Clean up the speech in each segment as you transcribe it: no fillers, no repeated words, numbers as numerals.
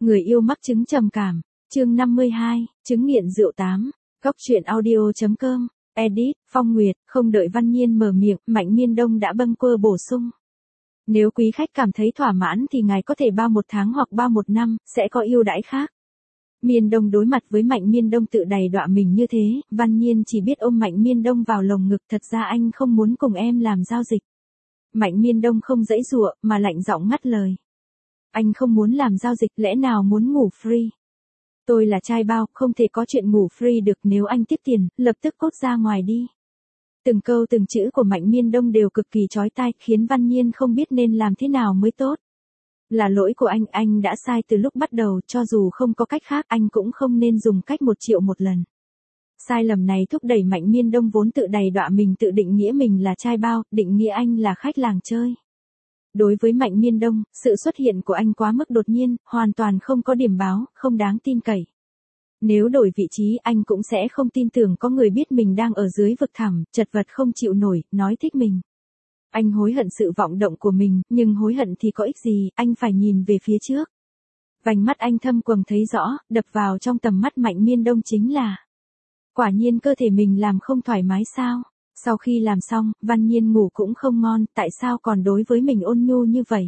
Người yêu mắc chứng trầm cảm. Chương 52, chứng nghiện rượu 8. Góc truyện audio.com. Edit, Phong Nguyệt. Không đợi Văn Nhiên mở miệng, Mạnh Miên Đông đã bâng quơ bổ sung. Nếu quý khách cảm thấy thỏa mãn thì ngài có thể bao 1 tháng hoặc bao 1 năm, sẽ có ưu đãi khác. Miên Đông đối mặt với Mạnh Miên Đông tự đày đọa mình như thế, Văn Nhiên chỉ biết ôm Mạnh Miên Đông vào lồng ngực, thật ra anh không muốn cùng em làm giao dịch. Mạnh Miên Đông không giãy giụa, mà lạnh giọng ngắt lời. Anh không muốn làm giao dịch, lẽ nào muốn ngủ free? Tôi là trai bao, không thể có chuyện ngủ free được, nếu anh tiếp tiền, lập tức cốt ra ngoài đi. Từng câu từng chữ của Mạnh Miên Đông đều cực kỳ chói tai, khiến Văn Nhiên không biết nên làm thế nào mới tốt. Là lỗi của anh đã sai từ lúc bắt đầu, cho dù không có cách khác, anh cũng không nên dùng cách 1 triệu một lần. Sai lầm này thúc đẩy Mạnh Miên Đông vốn tự đày đọa mình, tự định nghĩa mình là trai bao, định nghĩa anh là khách làng chơi. Đối với Mạnh Miên Đông, sự xuất hiện của anh quá mức đột nhiên, hoàn toàn không có điểm báo, không đáng tin cậy. Nếu đổi vị trí, anh cũng sẽ không tin tưởng có người biết mình đang ở dưới vực thẳm, chật vật không chịu nổi, nói thích mình. Anh hối hận sự vọng động của mình, nhưng hối hận thì có ích gì, anh phải nhìn về phía trước. Vành mắt anh thâm quầng thấy rõ, đập vào trong tầm mắt Mạnh Miên Đông chính là: quả nhiên cơ thể mình làm không thoải mái sao? Sau khi làm xong, Văn Nhiên ngủ cũng không ngon, tại sao còn đối với mình ôn nhu như vậy?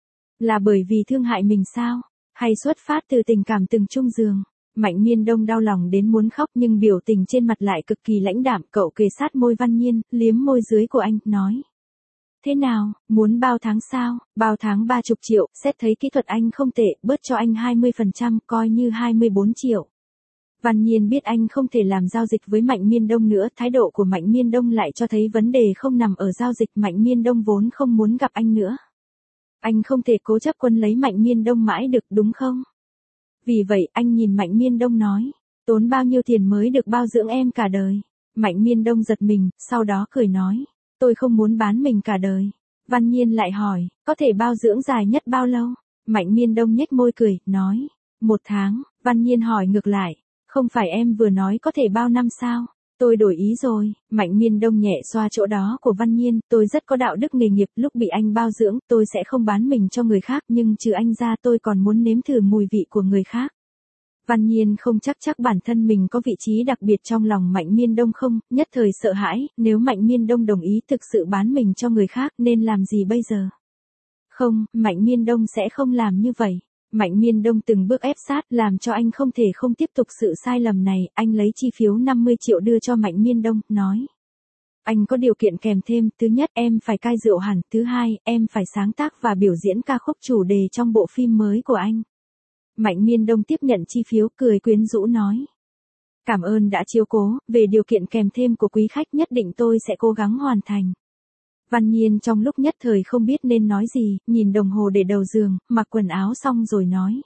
Là bởi vì thương hại mình sao? Hay xuất phát từ tình cảm từng chung giường? Mạnh Miên Đông đau lòng đến muốn khóc nhưng biểu tình trên mặt lại cực kỳ lãnh đạm, cậu kề sát môi Văn Nhiên, liếm môi dưới của anh, nói. Thế nào, muốn bao tháng sao? Bao tháng 30 triệu, xét thấy kỹ thuật anh không tệ, bớt cho anh 20%, coi như 24 triệu. Văn Nhiên biết anh không thể làm giao dịch với Mạnh Miên Đông nữa, thái độ của Mạnh Miên Đông lại cho thấy vấn đề không nằm ở giao dịch, Mạnh Miên Đông vốn không muốn gặp anh nữa. Anh không thể cố chấp quân lấy Mạnh Miên Đông mãi được, đúng không? Vì vậy, anh nhìn Mạnh Miên Đông nói, tốn bao nhiêu tiền mới được bao dưỡng em cả đời? Mạnh Miên Đông giật mình, sau đó cười nói, tôi không muốn bán mình cả đời. Văn Nhiên lại hỏi, có thể bao dưỡng dài nhất bao lâu? Mạnh Miên Đông nhếch môi cười, nói, 1 tháng. Văn Nhiên hỏi ngược lại, không phải em vừa nói có thể bao năm sao? Tôi đổi ý rồi. Mạnh Miên Đông nhẹ xoa chỗ đó của Văn Nhiên, tôi rất có đạo đức nghề nghiệp, lúc bị anh bao dưỡng, tôi sẽ không bán mình cho người khác, nhưng trừ anh ra tôi còn muốn nếm thử mùi vị của người khác. Văn Nhiên không chắc bản thân mình có vị trí đặc biệt trong lòng Mạnh Miên Đông không, nhất thời sợ hãi, nếu Mạnh Miên Đông đồng ý thực sự bán mình cho người khác, nên làm gì bây giờ? Không, Mạnh Miên Đông sẽ không làm như vậy. Mạnh Miên Đông từng bước ép sát, làm cho anh không thể không tiếp tục sự sai lầm này, anh lấy chi phiếu 50 triệu đưa cho Mạnh Miên Đông, nói. Anh có điều kiện kèm thêm, thứ nhất, em phải cai rượu hẳn, thứ hai, em phải sáng tác và biểu diễn ca khúc chủ đề trong bộ phim mới của anh. Mạnh Miên Đông tiếp nhận chi phiếu, cười quyến rũ nói. Cảm ơn đã chiếu cố, về điều kiện kèm thêm của quý khách nhất định tôi sẽ cố gắng hoàn thành. Văn Nhiên trong lúc nhất thời không biết nên nói gì, nhìn đồng hồ để đầu giường, mặc quần áo xong rồi nói.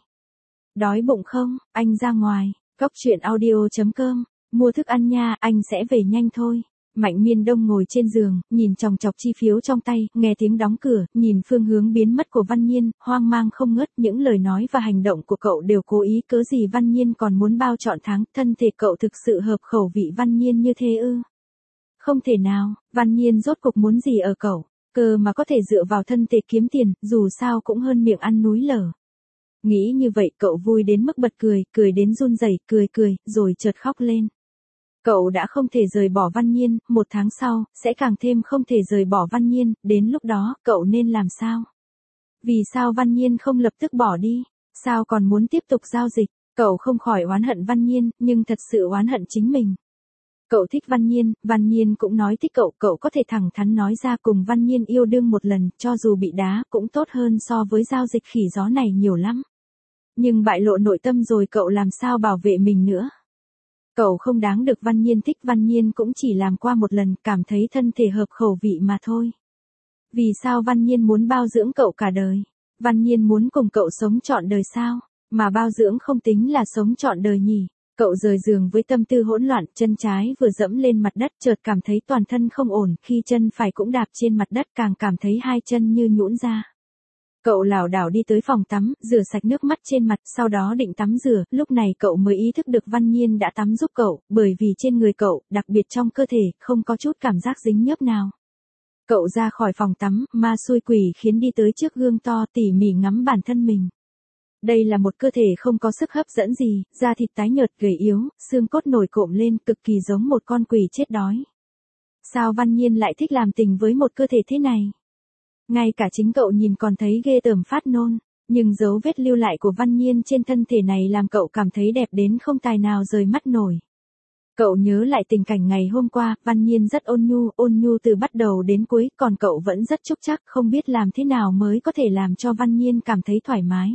Đói bụng không, anh ra ngoài, góc truyện audio.com, mua thức ăn nha, anh sẽ về nhanh thôi. Mạnh Miên Đông ngồi trên giường, nhìn chòng chọc chi phiếu trong tay, nghe tiếng đóng cửa, nhìn phương hướng biến mất của Văn Nhiên, hoang mang không ngớt, những lời nói và hành động của cậu đều cố ý, cớ gì Văn Nhiên còn muốn bao trọn tháng, thân thể cậu thực sự hợp khẩu vị Văn Nhiên như thế ư? Không thể nào, Văn Nhiên rốt cục muốn gì ở cậu, cơ mà có thể dựa vào thân thể kiếm tiền, dù sao cũng hơn miệng ăn núi lở. Nghĩ như vậy cậu vui đến mức bật cười, cười đến run rẩy, cười, rồi chợt khóc lên. Cậu đã không thể rời bỏ Văn Nhiên, 1 tháng sau, sẽ càng thêm không thể rời bỏ Văn Nhiên, đến lúc đó, cậu nên làm sao? Vì sao Văn Nhiên không lập tức bỏ đi? Sao còn muốn tiếp tục giao dịch? Cậu không khỏi oán hận Văn Nhiên, nhưng thật sự oán hận chính mình. Cậu thích Văn Nhiên cũng nói thích cậu, cậu có thể thẳng thắn nói ra cùng Văn Nhiên yêu đương một lần, cho dù bị đá, cũng tốt hơn so với giao dịch khỉ gió này nhiều lắm. Nhưng bại lộ nội tâm rồi cậu làm sao bảo vệ mình nữa? Cậu không đáng được Văn Nhiên thích, Văn Nhiên cũng chỉ làm qua một lần, cảm thấy thân thể hợp khẩu vị mà thôi. Vì sao Văn Nhiên muốn bao dưỡng cậu cả đời? Văn Nhiên muốn cùng cậu sống trọn đời sao? Mà bao dưỡng không tính là sống trọn đời nhỉ? Cậu rời giường với tâm tư hỗn loạn, chân trái vừa dẫm lên mặt đất chợt cảm thấy toàn thân không ổn, khi chân phải cũng đạp trên mặt đất càng cảm thấy hai chân như nhũn ra. Cậu lảo đảo đi tới phòng tắm, rửa sạch nước mắt trên mặt, sau đó định tắm rửa, lúc này cậu mới ý thức được Văn Nhiên đã tắm giúp cậu, bởi vì trên người cậu, đặc biệt trong cơ thể, không có chút cảm giác dính nhớp nào. Cậu ra khỏi phòng tắm, ma xui quỷ khiến đi tới trước gương to tỉ mỉ ngắm bản thân mình. Đây là một cơ thể không có sức hấp dẫn gì, da thịt tái nhợt gầy yếu, xương cốt nổi cộm lên, cực kỳ giống một con quỷ chết đói. Sao Văn Nhiên lại thích làm tình với một cơ thể thế này? Ngay cả chính cậu nhìn còn thấy ghê tởm phát nôn, nhưng dấu vết lưu lại của Văn Nhiên trên thân thể này làm cậu cảm thấy đẹp đến không tài nào rời mắt nổi. Cậu nhớ lại tình cảnh ngày hôm qua, Văn Nhiên rất ôn nhu từ bắt đầu đến cuối, còn cậu vẫn rất trúc trắc, không biết làm thế nào mới có thể làm cho Văn Nhiên cảm thấy thoải mái.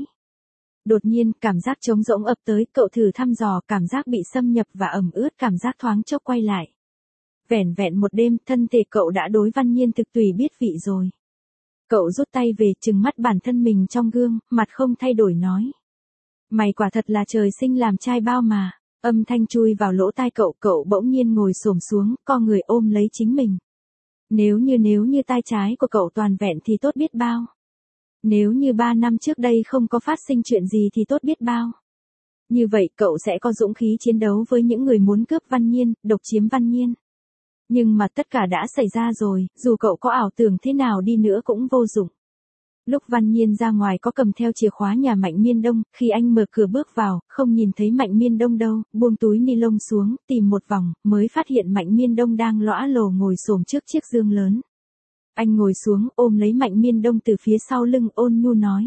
Đột nhiên, cảm giác trống rỗng ập tới, cậu thử thăm dò, cảm giác bị xâm nhập và ẩm ướt, cảm giác thoáng chốc quay lại. Vẻn vẹn một đêm, thân thể cậu đã đối Văn Nhiên thực tùy biết vị rồi. Cậu rút tay về, trừng mắt bản thân mình trong gương, mặt không thay đổi nói. Mày quả thật là trời sinh làm trai bao mà. Âm thanh chui vào lỗ tai cậu bỗng nhiên ngồi xổm xuống, co người ôm lấy chính mình. Nếu như tai trái của cậu toàn vẹn thì tốt biết bao. Nếu như 3 năm trước đây không có phát sinh chuyện gì thì tốt biết bao. Như vậy cậu sẽ có dũng khí chiến đấu với những người muốn cướp Văn Nhiên, độc chiếm Văn Nhiên. Nhưng mà tất cả đã xảy ra rồi, dù cậu có ảo tưởng thế nào đi nữa cũng vô dụng. Lúc Văn Nhiên ra ngoài có cầm theo chìa khóa nhà Mạnh Miên Đông, khi anh mở cửa bước vào, không nhìn thấy Mạnh Miên Đông đâu, buông túi ni lông xuống, tìm một vòng, mới phát hiện Mạnh Miên Đông đang lõa lồ ngồi xổm trước chiếc giường lớn. Anh ngồi xuống, ôm lấy Mạnh Miên Đông từ phía sau lưng, ôn nhu nói.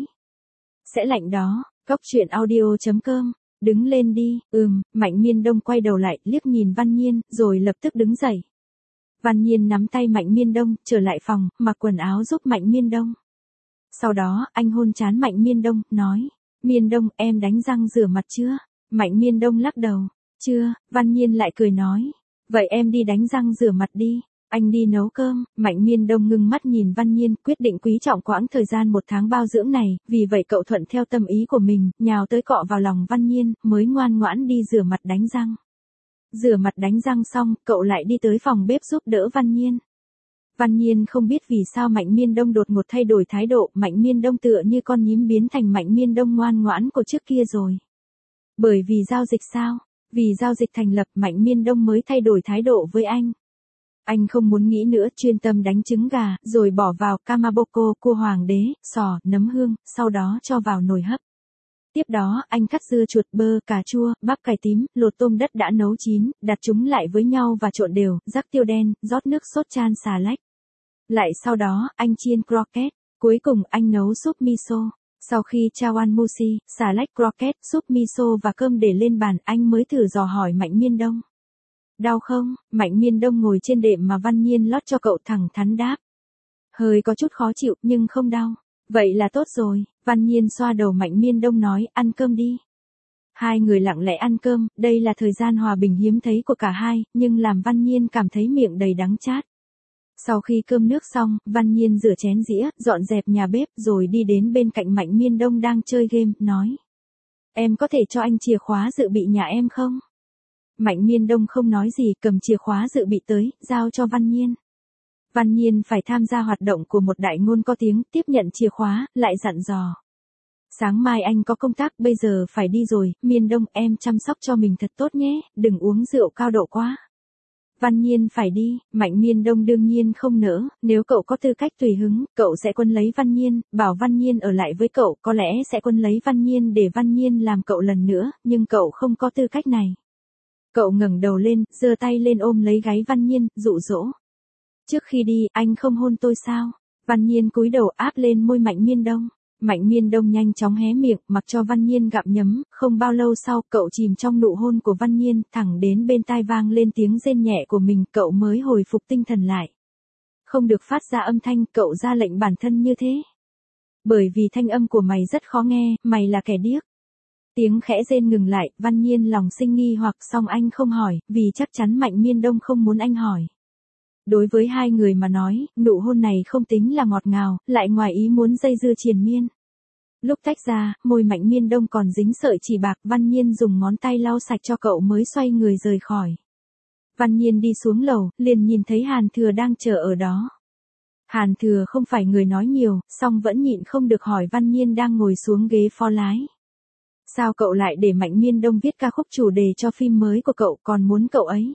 Sẽ lạnh đó, Cốc.audio.com, đứng lên đi, Mạnh Miên Đông quay đầu lại, liếc nhìn Văn Nhiên, rồi lập tức đứng dậy. Văn Nhiên nắm tay Mạnh Miên Đông, trở lại phòng, mặc quần áo giúp Mạnh Miên Đông. Sau đó, anh hôn trán Mạnh Miên Đông, nói. Miên Đông, em đánh răng rửa mặt chưa? Mạnh Miên Đông lắc đầu. Chưa, Văn Nhiên lại cười nói. Vậy em đi đánh răng rửa mặt đi. Anh đi nấu cơm. Mạnh Miên Đông ngưng mắt nhìn Văn Nhiên, quyết định quý trọng quãng thời gian 1 tháng bao dưỡng này, vì vậy cậu thuận theo tâm ý của mình, nhào tới cọ vào lòng Văn Nhiên, mới ngoan ngoãn đi rửa mặt đánh răng. Rửa mặt đánh răng xong, cậu lại đi tới phòng bếp giúp đỡ Văn Nhiên. Văn Nhiên không biết vì sao Mạnh Miên Đông đột ngột thay đổi thái độ, Mạnh Miên Đông tựa như con nhím biến thành Mạnh Miên Đông ngoan ngoãn của trước kia rồi. Bởi vì giao dịch sao? Vì giao dịch thành lập, Mạnh Miên Đông mới thay đổi thái độ với anh. Anh không muốn nghĩ nữa, chuyên tâm đánh trứng gà, rồi bỏ vào kamaboko, cua hoàng đế, sò, nấm hương, sau đó cho vào nồi hấp. Tiếp đó, anh cắt dưa chuột, bơ, cà chua, bắp cải tím, lột tôm đất đã nấu chín, đặt chúng lại với nhau và trộn đều, rắc tiêu đen, rót nước sốt chan xà lách. Lại sau đó, anh chiên croquette. Cuối cùng anh nấu súp miso. Sau khi chawanmushi, xà lách, croquette, súp miso và cơm để lên bàn, anh mới thử dò hỏi Mạnh Miên Đông. Đau không? Mạnh Miên Đông ngồi trên đệm mà Văn Nhiên lót cho cậu thẳng thắn đáp. Hơi có chút khó chịu, nhưng không đau. Vậy là tốt rồi. Văn Nhiên xoa đầu Mạnh Miên Đông nói, ăn cơm đi. Hai người lặng lẽ ăn cơm, đây là thời gian hòa bình hiếm thấy của cả hai, nhưng làm Văn Nhiên cảm thấy miệng đầy đắng chát. Sau khi cơm nước xong, Văn Nhiên rửa chén dĩa, dọn dẹp nhà bếp rồi đi đến bên cạnh Mạnh Miên Đông đang chơi game, nói. Em có thể cho anh chìa khóa dự bị nhà em không? Mạnh Miên Đông không nói gì, cầm chìa khóa dự bị tới, giao cho Văn Nhiên. Văn Nhiên phải tham gia hoạt động của một đại ngôn có tiếng, tiếp nhận chìa khóa, lại dặn dò. Sáng mai anh có công tác, bây giờ phải đi rồi, Miên Đông em chăm sóc cho mình thật tốt nhé, đừng uống rượu cao độ quá. Văn Nhiên phải đi, Mạnh Miên Đông đương nhiên không nỡ, nếu cậu có tư cách tùy hứng, cậu sẽ quấn lấy Văn Nhiên, bảo Văn Nhiên ở lại với cậu, có lẽ sẽ quấn lấy Văn Nhiên để Văn Nhiên làm cậu lần nữa, nhưng cậu không có tư cách này. Cậu ngẩng đầu lên, giơ tay lên ôm lấy gáy Văn Nhiên, dụ dỗ. Trước khi đi, anh không hôn tôi sao? Văn Nhiên cúi đầu áp lên môi Mạnh Miên Đông. Mạnh Miên Đông nhanh chóng hé miệng, mặc cho Văn Nhiên gặm nhấm, không bao lâu sau, cậu chìm trong nụ hôn của Văn Nhiên, thẳng đến bên tai vang lên tiếng rên nhẹ của mình, cậu mới hồi phục tinh thần lại. Không được phát ra âm thanh, cậu ra lệnh bản thân như thế. Bởi vì thanh âm của mày rất khó nghe, mày là kẻ điếc. Tiếng khẽ rên ngừng lại, Văn Nhiên lòng sinh nghi hoặc song anh không hỏi, vì chắc chắn Mạnh Miên Đông không muốn anh hỏi. Đối với hai người mà nói, nụ hôn này không tính là ngọt ngào, lại ngoài ý muốn dây dưa triền miên. Lúc tách ra, môi Mạnh Miên Đông còn dính sợi chỉ bạc, Văn Nhiên dùng ngón tay lau sạch cho cậu mới xoay người rời khỏi. Văn Nhiên đi xuống lầu, liền nhìn thấy Hàn Thừa đang chờ ở đó. Hàn Thừa không phải người nói nhiều, song vẫn nhịn không được hỏi Văn Nhiên đang ngồi xuống ghế phó lái. Sao cậu lại để Mạnh Miên Đông viết ca khúc chủ đề cho phim mới của cậu, còn muốn cậu ấy?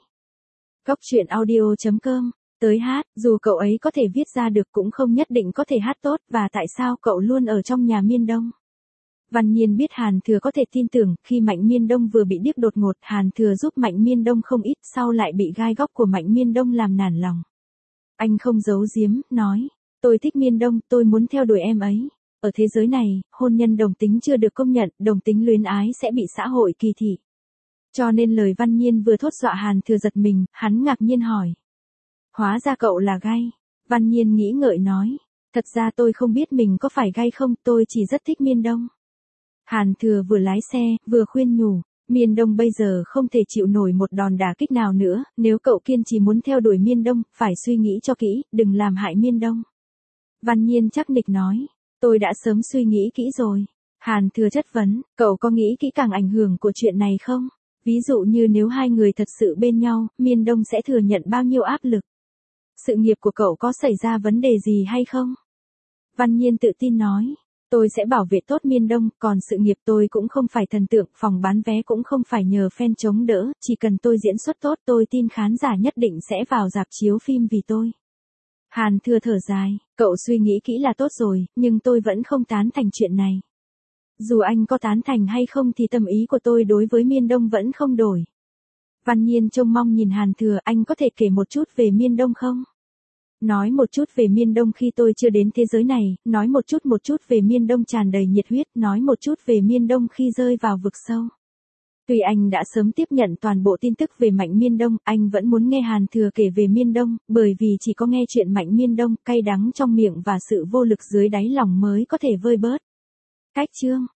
Cốc.audio.com, tới hát, dù cậu ấy có thể viết ra được cũng không nhất định có thể hát tốt, và tại sao cậu luôn ở trong nhà Miên Đông? Văn Nhiên biết Hàn Thừa có thể tin tưởng, khi Mạnh Miên Đông vừa bị điếc đột ngột, Hàn Thừa giúp Mạnh Miên Đông không ít, sau lại bị gai góc của Mạnh Miên Đông làm nản lòng. Anh không giấu giếm, nói, tôi thích Miên Đông, tôi muốn theo đuổi em ấy. Ở thế giới này, hôn nhân đồng tính chưa được công nhận, đồng tính luyến ái sẽ bị xã hội kỳ thị. Cho nên lời Văn Nhiên vừa thốt dọa Hàn Thừa giật mình, hắn ngạc nhiên hỏi. Hóa ra cậu là gay. Văn Nhiên nghĩ ngợi nói, thật ra tôi không biết mình có phải gay không, tôi chỉ rất thích Miên Đông. Hàn Thừa vừa lái xe, vừa khuyên nhủ, Miên Đông bây giờ không thể chịu nổi một đòn đả kích nào nữa, nếu cậu kiên trì muốn theo đuổi Miên Đông, phải suy nghĩ cho kỹ, đừng làm hại Miên Đông. Văn Nhiên chắc nịch nói, tôi đã sớm suy nghĩ kỹ rồi. Hàn Thừa chất vấn, cậu có nghĩ kỹ càng ảnh hưởng của chuyện này không? Ví dụ như nếu hai người thật sự bên nhau, Miên Đông sẽ thừa nhận bao nhiêu áp lực? Sự nghiệp của cậu có xảy ra vấn đề gì hay không? Văn Nhiên tự tin nói, tôi sẽ bảo vệ tốt Miên Đông, còn sự nghiệp tôi cũng không phải thần tượng, phòng bán vé cũng không phải nhờ fan chống đỡ, chỉ cần tôi diễn xuất tốt tôi tin khán giả nhất định sẽ vào rạp chiếu phim vì tôi. Hàn Thừa thở dài, cậu suy nghĩ kỹ là tốt rồi, nhưng tôi vẫn không tán thành chuyện này. Dù anh có tán thành hay không thì tâm ý của tôi đối với Miên Đông vẫn không đổi. Văn Nhiên trông mong nhìn Hàn Thừa, anh có thể kể một chút về Miên Đông không? Nói một chút về Miên Đông khi tôi chưa đến thế giới này, nói một chút về Miên Đông tràn đầy nhiệt huyết, nói một chút về Miên Đông khi rơi vào vực sâu. Tuy anh đã sớm tiếp nhận toàn bộ tin tức về Mạnh Miên Đông, anh vẫn muốn nghe Hàn Thừa kể về Miên Đông, bởi vì chỉ có nghe chuyện Mạnh Miên Đông, cay đắng trong miệng và sự vô lực dưới đáy lòng mới có thể vơi bớt. Cách chương